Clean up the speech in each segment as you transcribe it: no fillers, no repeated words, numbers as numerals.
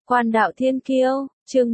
Quan đạo thiên kiêu, chương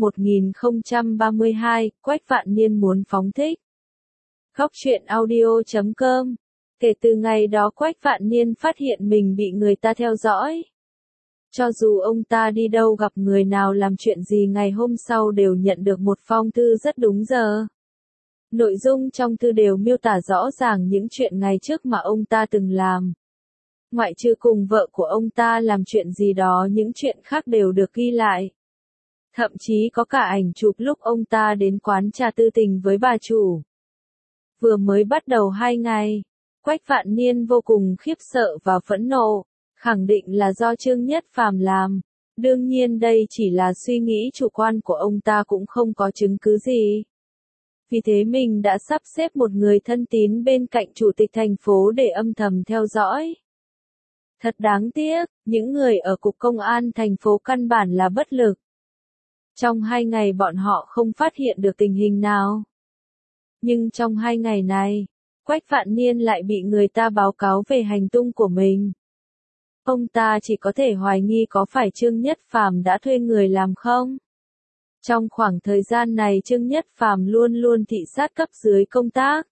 1032, Quách Vạn Niên muốn phóng thích. Góc truyện audio.com. Kể từ ngày đó Quách Vạn Niên phát hiện mình bị người ta theo dõi. Cho dù ông ta đi đâu gặp người nào làm chuyện gì ngày hôm sau đều nhận được một phong thư rất đúng giờ. Nội dung trong thư đều miêu tả rõ ràng những chuyện ngày trước mà ông ta từng làm. Ngoại trừ cùng vợ của ông ta làm chuyện gì đó, những chuyện khác đều được ghi lại. Thậm chí có cả ảnh chụp lúc ông ta đến quán trà tư tình với bà chủ. Vừa mới bắt đầu 2 ngày, Quách Vạn Niên vô cùng khiếp sợ và phẫn nộ, khẳng định là do Trương Nhất Phàm làm. Đương nhiên đây chỉ là suy nghĩ chủ quan của ông ta, cũng không có chứng cứ gì. Vì thế mình đã sắp xếp một người thân tín bên cạnh chủ tịch thành phố để âm thầm theo dõi. Thật đáng tiếc, những người ở cục công an thành phố căn bản là bất lực. Trong 2 ngày bọn họ không phát hiện được tình hình nào. Nhưng trong 2 ngày này, Quách Vạn Niên lại bị người ta báo cáo về hành tung của mình. Ông ta chỉ có thể hoài nghi có phải Trương Nhất Phàm đã thuê người làm không? Trong khoảng thời gian này Trương Nhất Phàm luôn luôn thị sát cấp dưới công tác.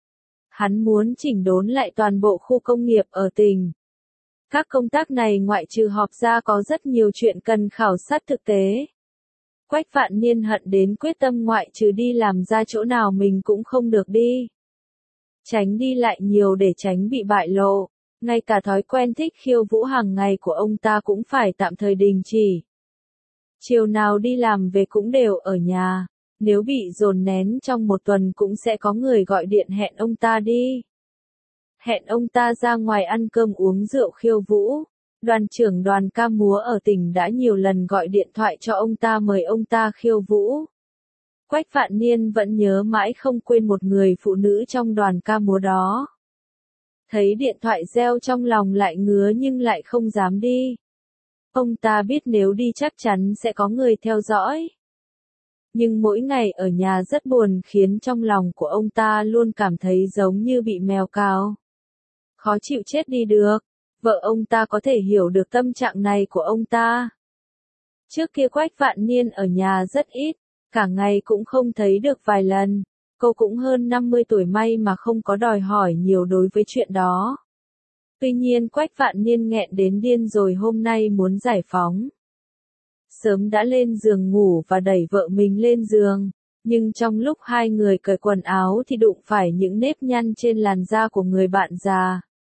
Hắn muốn chỉnh đốn lại toàn bộ khu công nghiệp ở tỉnh. Các công tác này ngoại trừ họp ra có rất nhiều chuyện cần khảo sát thực tế. Quách Vạn Niên hận đến quyết tâm ngoại trừ đi làm ra chỗ nào mình cũng không được đi. Tránh đi lại nhiều để tránh bị bại lộ. Ngay cả thói quen thích khiêu vũ hàng ngày của ông ta cũng phải tạm thời đình chỉ. Chiều nào đi làm về cũng đều ở nhà. Nếu bị dồn nén trong một tuần cũng sẽ có người gọi điện hẹn ông ta đi. Hẹn ông ta ra ngoài ăn cơm uống rượu khiêu vũ. Đoàn trưởng đoàn ca múa ở tỉnh đã nhiều lần gọi điện thoại cho ông ta mời ông ta khiêu vũ. Quách Vạn Niên vẫn nhớ mãi không quên một người phụ nữ trong đoàn ca múa đó. Thấy điện thoại reo trong lòng lại ngứa nhưng lại không dám đi. Ông ta biết nếu đi chắc chắn sẽ có người theo dõi. Nhưng mỗi ngày ở nhà rất buồn khiến trong lòng của ông ta luôn cảm thấy giống như bị mèo cào. Khó chịu chết đi được. Vợ ông ta có thể hiểu được tâm trạng này của ông ta. Trước kia Quách Vạn Niên ở nhà rất ít, cả ngày cũng không thấy được vài lần. Cô cũng hơn 50 tuổi may mà không có đòi hỏi nhiều đối với chuyện đó. Tuy nhiên Quách Vạn Niên nghẹn đến điên rồi, hôm nay muốn giải phóng. Sớm đã lên giường ngủ và đẩy vợ mình lên giường. Nhưng trong lúc hai người cởi quần áo thì đụng phải những nếp nhăn trên làn da của người bạn già.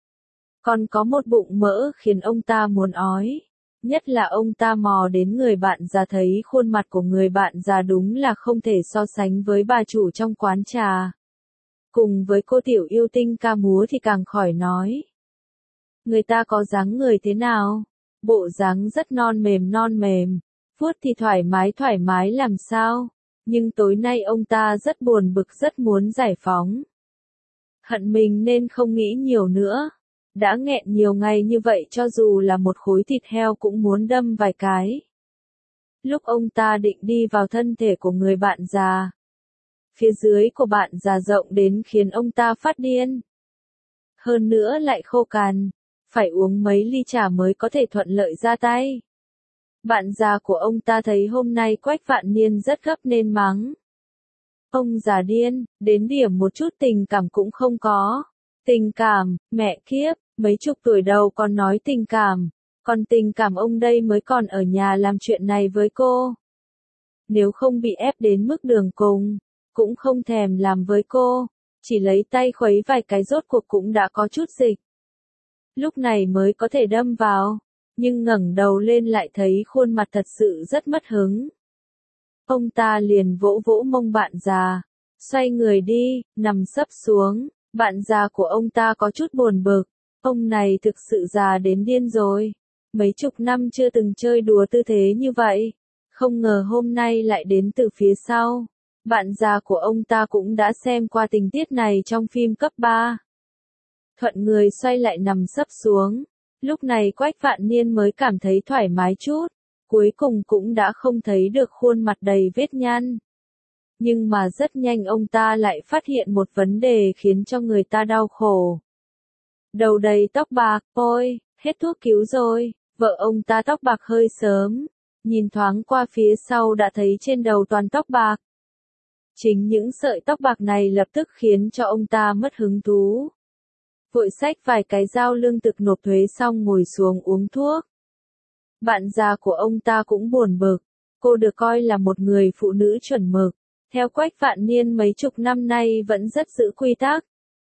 Còn có một bụng mỡ khiến ông ta muốn ói. Nhất là ông ta mò đến người bạn già thấy khuôn mặt của người bạn già đúng là không thể so sánh với bà chủ trong quán trà. Cùng với cô tiểu yêu tinh ca múa thì càng khỏi nói. Người ta có dáng người thế nào? Bộ dáng rất non mềm, vuốt thì thoải mái làm sao? Nhưng tối nay ông ta rất buồn bực, rất muốn giải phóng. Hận mình nên không nghĩ nhiều nữa. Đã nghẹn nhiều ngày như vậy cho dù là một khối thịt heo cũng muốn đâm vài cái. Lúc ông ta định đi vào thân thể của người bạn già. Phía dưới của bạn già rộng đến khiến ông ta phát điên. Hơn nữa lại khô cằn. Phải uống mấy ly trà mới có thể thuận lợi ra tay. Bạn già của ông ta thấy hôm nay Quách Vạn Niên rất gấp nên mắng. Ông già điên, đến điểm một chút tình cảm cũng không có. Tình cảm, mẹ kiếp, mấy chục tuổi đầu còn nói tình cảm. Còn tình cảm ông đây mới còn ở nhà làm chuyện này với cô. Nếu không bị ép đến mức đường cùng, cũng không thèm làm với cô. Chỉ lấy tay khuấy vài cái rốt cuộc cũng đã có chút dịch. Lúc này mới có thể đâm vào. Nhưng ngẩng đầu lên lại thấy khuôn mặt thật sự rất mất hứng. Ông ta liền vỗ vỗ mông bạn già. Xoay người đi, nằm sấp xuống. Bạn già của ông ta có chút buồn bực. Ông này thực sự già đến điên rồi. Mấy chục năm chưa từng chơi đùa tư thế như vậy. Không ngờ hôm nay lại đến từ phía sau. Bạn già của ông ta cũng đã xem qua tình tiết này trong phim cấp 3. Thuận người xoay lại nằm sấp xuống. Lúc này Quách Vạn Niên mới cảm thấy thoải mái chút. Cuối cùng cũng đã không thấy được khuôn mặt đầy vết nhăn. Nhưng mà rất nhanh ông ta lại phát hiện một vấn đề khiến cho người ta đau khổ. Đầu đầy tóc bạc, ôi, hết thuốc cứu rồi. Vợ ông ta tóc bạc hơi sớm. Nhìn thoáng qua phía sau đã thấy trên đầu toàn tóc bạc. Chính những sợi tóc bạc này lập tức khiến cho ông ta mất hứng thú. Vội xách vài cái dao lương thực nộp thuế xong ngồi xuống uống thuốc. Bạn già của ông ta cũng buồn bực. Cô được coi là một người phụ nữ chuẩn mực. Theo Quách Vạn Niên mấy chục năm nay vẫn rất giữ quy tắc.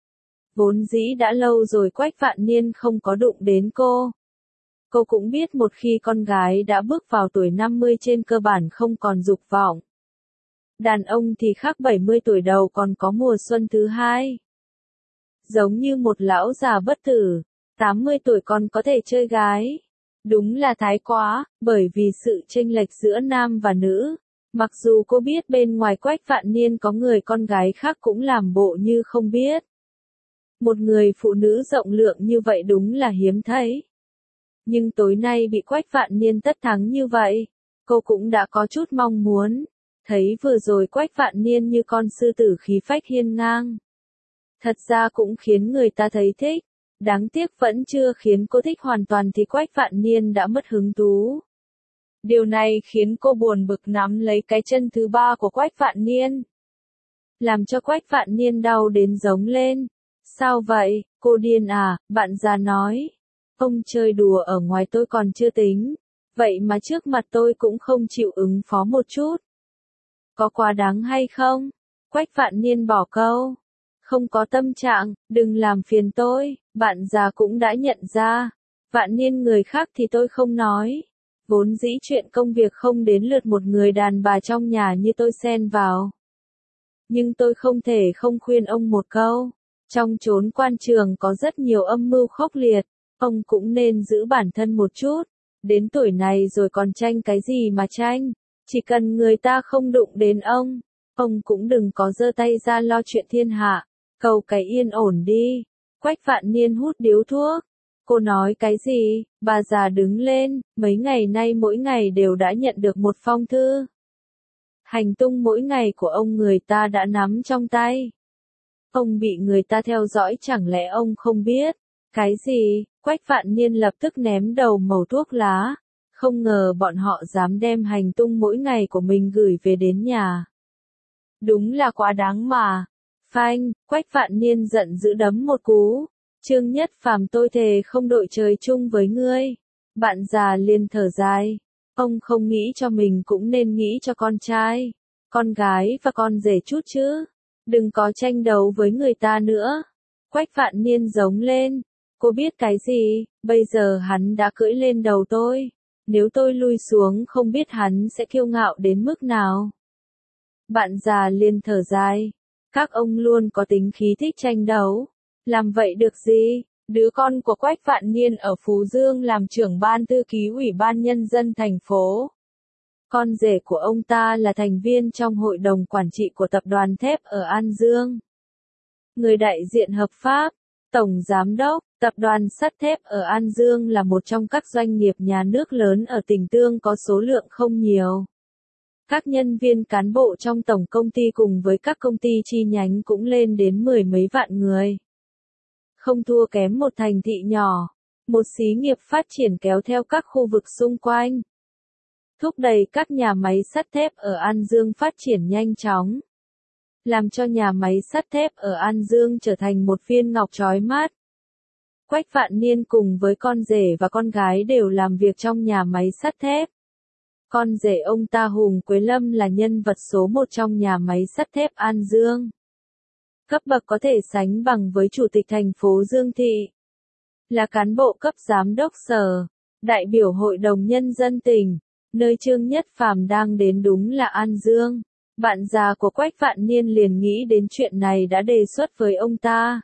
Vốn dĩ đã lâu rồi Quách Vạn Niên không có đụng đến cô. Cô cũng biết một khi con gái đã bước vào tuổi 50 trên cơ bản không còn dục vọng. Đàn ông thì khác 70 tuổi đầu còn có mùa xuân thứ hai. Giống như một lão già bất tử, 80 tuổi còn có thể chơi gái. Đúng là thái quá, bởi vì sự chênh lệch giữa nam và nữ. Mặc dù cô biết bên ngoài Quách Vạn Niên có người con gái khác cũng làm bộ như không biết. Một người phụ nữ rộng lượng như vậy đúng là hiếm thấy. Nhưng tối nay bị Quách Vạn Niên tất thắng như vậy, cô cũng đã có chút mong muốn. Thấy vừa rồi Quách Vạn Niên như con sư tử khí phách hiên ngang. Thật ra cũng khiến người ta thấy thích. Đáng tiếc vẫn chưa khiến cô thích hoàn toàn thì Quách Vạn Niên đã mất hứng thú. Điều này khiến cô buồn bực nắm lấy cái chân thứ ba của Quách Vạn Niên. Làm cho Quách Vạn Niên đau đến giống lên. Sao vậy, cô điên à, bạn già nói. Ông chơi đùa ở ngoài tôi còn chưa tính. Vậy mà trước mặt tôi cũng không chịu ứng phó một chút. Có quá đáng hay không? Quách Vạn Niên bỏ câu. Không có tâm trạng, đừng làm phiền tôi, bạn già cũng đã nhận ra. Vạn Niên người khác thì tôi không nói. Vốn dĩ chuyện công việc không đến lượt một người đàn bà trong nhà như tôi xen vào. Nhưng tôi không thể không khuyên ông một câu. Trong chốn quan trường có rất nhiều âm mưu khốc liệt, ông cũng nên giữ bản thân một chút. Đến tuổi này rồi còn tranh cái gì mà tranh, chỉ cần người ta không đụng đến ông cũng đừng có giơ tay ra lo chuyện thiên hạ, cầu cái yên ổn đi. Quách Vạn Niên hút điếu thuốc. Cô nói cái gì? Bà già đứng lên, mấy ngày nay mỗi ngày đều đã nhận được một phong thư. Hành tung mỗi ngày của ông người ta đã nắm trong tay. Ông bị người ta theo dõi chẳng lẽ ông không biết? Cái gì? Quách Vạn Niên lập tức ném đầu mẩu thuốc lá. Không ngờ bọn họ dám đem hành tung mỗi ngày của mình gửi về đến nhà. Đúng là quá đáng mà. Phanh, Quách Vạn Niên giận dữ đấm một cú. Trương Nhất Phàm tôi thề không đội trời chung với ngươi. Bạn già liền thở dài. Ông không nghĩ cho mình cũng nên nghĩ cho con trai, con gái và con rể chút chứ. Đừng có tranh đấu với người ta nữa. Quách Vạn Niên giống lên. Cô biết cái gì, bây giờ hắn đã cưỡi lên đầu tôi. Nếu tôi lui xuống không biết hắn sẽ kiêu ngạo đến mức nào. Bạn già liền thở dài. Các ông luôn có tính khí thích tranh đấu. Làm vậy được gì? Đứa con của Quách Vạn Niên ở Phú Dương làm trưởng ban thư ký Ủy ban Nhân dân thành phố. Con rể của ông ta là thành viên trong hội đồng quản trị của tập đoàn thép ở An Dương. Người đại diện hợp pháp, tổng giám đốc, tập đoàn sắt thép ở An Dương là một trong các doanh nghiệp nhà nước lớn ở tỉnh Tương có số lượng không nhiều. Các nhân viên cán bộ trong tổng công ty cùng với các công ty chi nhánh cũng lên đến mười mấy vạn người. Không thua kém một thành thị nhỏ, một xí nghiệp phát triển kéo theo các khu vực xung quanh. Thúc đẩy các nhà máy sắt thép ở An Dương phát triển nhanh chóng. Làm cho nhà máy sắt thép ở An Dương trở thành một viên ngọc chói mắt. Quách Vạn Niên cùng với con rể và con gái đều làm việc trong nhà máy sắt thép. Con rể ông ta Hùng Quế Lâm là nhân vật số 1 trong nhà máy sắt thép An Dương. Cấp bậc có thể sánh bằng với Chủ tịch thành phố Dương Thị. Là cán bộ cấp giám đốc sở, đại biểu Hội đồng Nhân dân tỉnh, nơi Trương Nhất Phàm đang đến đúng là An Dương. Bạn già của Quách Vạn Niên liền nghĩ đến chuyện này đã đề xuất với ông ta.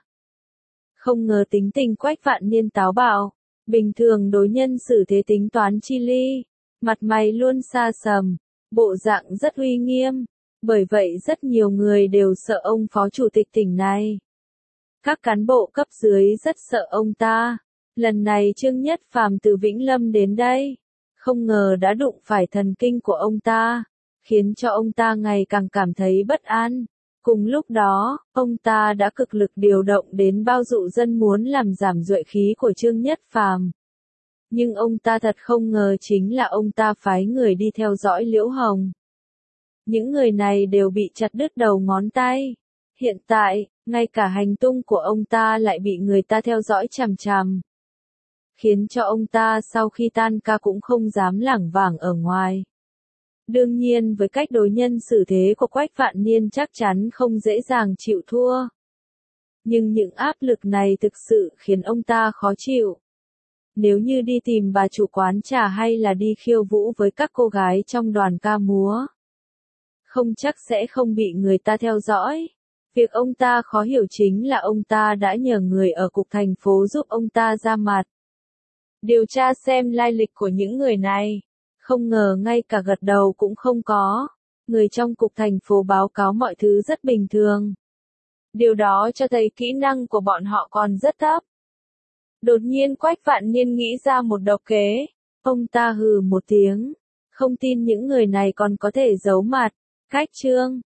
Không ngờ tính tình Quách Vạn Niên táo bạo, bình thường đối nhân xử thế tính toán chi ly, mặt mày luôn xa sầm, bộ dạng rất uy nghiêm, bởi vậy rất nhiều người đều sợ ông phó chủ tịch tỉnh này. Các cán bộ cấp dưới rất sợ ông ta. Lần này Trương Nhất Phàm từ Vĩnh Lâm đến đây, không ngờ đã đụng phải thần kinh của ông ta, khiến cho ông ta ngày càng cảm thấy bất an. Cùng lúc đó, ông ta đã cực lực điều động đến bao dụ dân muốn làm giảm duệ khí của Trương Nhất Phàm. Nhưng ông ta thật không ngờ chính là ông ta phái người đi theo dõi Liễu Hồng. Những người này đều bị chặt đứt đầu ngón tay. Hiện tại, ngay cả hành tung của ông ta lại bị người ta theo dõi chằm chằm. Khiến cho ông ta sau khi tan ca cũng không dám lảng vảng ở ngoài. Đương nhiên với cách đối nhân xử thế của Quách Vạn Niên chắc chắn không dễ dàng chịu thua. Nhưng những áp lực này thực sự khiến ông ta khó chịu. Nếu như đi tìm bà chủ quán trà hay là đi khiêu vũ với các cô gái trong đoàn ca múa, không chắc sẽ không bị người ta theo dõi. Việc ông ta khó hiểu chính là ông ta đã nhờ người ở cục thành phố giúp ông ta ra mặt. Điều tra xem lai lịch của những người này. Không ngờ ngay cả gật đầu cũng không có. Người trong cục thành phố báo cáo mọi thứ rất bình thường. Điều đó cho thấy kỹ năng của bọn họ còn rất thấp. Đột nhiên Quách Vạn Niên nghĩ ra một độc kế. Ông ta hừ một tiếng. Không tin những người này còn có thể giấu mặt. Cách Trương.